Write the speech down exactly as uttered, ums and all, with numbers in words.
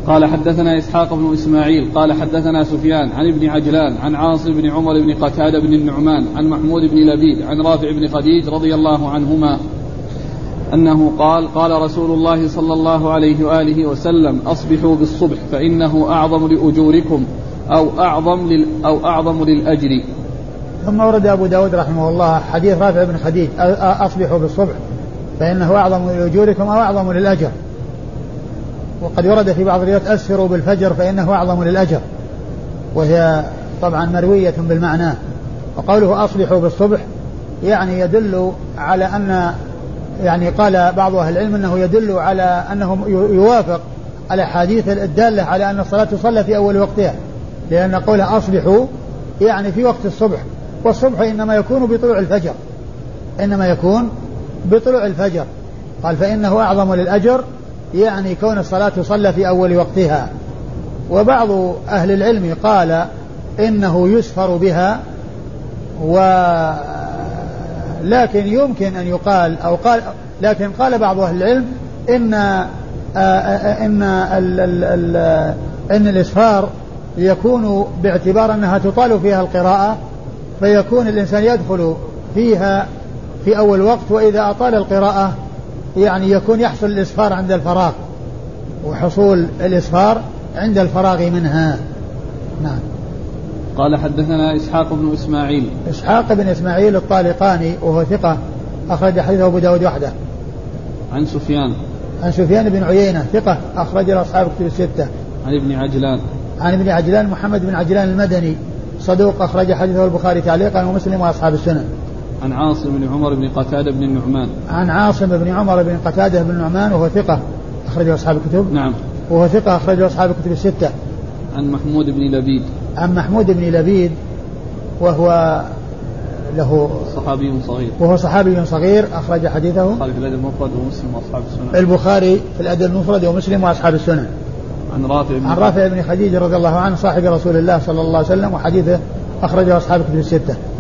قال حدثنا إسحاق بن إسماعيل قال حدثنا سفيان عن ابن عجلان عن عاصم بن عمر بن قتادة بن النعمان عن محمود بن لبيد عن رافع بن خديج رضي الله عنهما أنه قال قال رسول الله صلى الله عليه وآله وسلم أصبحوا بالصبح فإنه أعظم لأجوركم أو أعظم, لل أو أعظم للأجر. ثم ورد أبو داود رحمه الله حديث رافع بن خديج أصبحوا بالصبح فإنه أعظم لأجوركم أو أعظم للأجر. وقد ورد في بعض الروايات أسفروا بالفجر فإنه أعظم للأجر، وهي طبعا مروية بالمعنى. وقوله أصبحوا بالصبح يعني يدل على أن يعني قال بعض أهل العلم أنه يدل على أنه يوافق الأحاديث الدالة على أن الصلاة تصلى في أول وقتها، لأن قوله أصبحوا يعني في وقت الصبح، والصبح إنما يكون بطلوع الفجر إنما يكون بطلوع الفجر. قال فإنه أعظم للأجر يعني كون الصلاة تصلى في أول وقتها. وبعض أهل العلم قال إنه يسفر بها، ولكن يمكن أن يقال أو قال لكن قال بعض أهل العلم إن إن ال ال ال إن الإسفار يكون باعتبار أنها تطال فيها القراءة، فيكون الإنسان يدخل فيها في أول وقت، وإذا أطال القراءة يعني يكون يحصل الإسفار عند الفراغ، وحصول الإسفار عند الفراغ منها. نعم. قال حدثنا إسحاق بن إسماعيل إسحاق بن إسماعيل الطالقاني وهو ثقة أخرج حديثه أبو داود وحده. عن سفيان عن سفيان بن عيينة ثقة أخرج أصحاب كتب الستة. عن ابن عجلان عن ابن عجلان محمد بن عجلان المدني صدوق أخرج حديثه البخاري تعليقا ومسلم وأصحاب السنن. عن عاصم بن عمر بن قتادة بن النعمان عن عاصم بن عمر بن قتادة بن النعمان وهو ثقة أخرج أصحاب الكتب. نعم. وهو ثقة أخرج أصحاب الكتب الستة. عن محمود بن لبيد عن محمود بن لبيد وهو له صحابي صغير وهو صحابي صغير أخرج حديثه البخاري في الأدب المفرد ومسلم وأصحاب السنن. البخاري في الأدب المفرد ومسلم وأصحاب السنن. عن رافع بن عن رافع بن خديج رضي الله عنه صاحب رسول الله صلى الله عليه وسلم وحديثه أخرجه أصحاب الكتب الستة.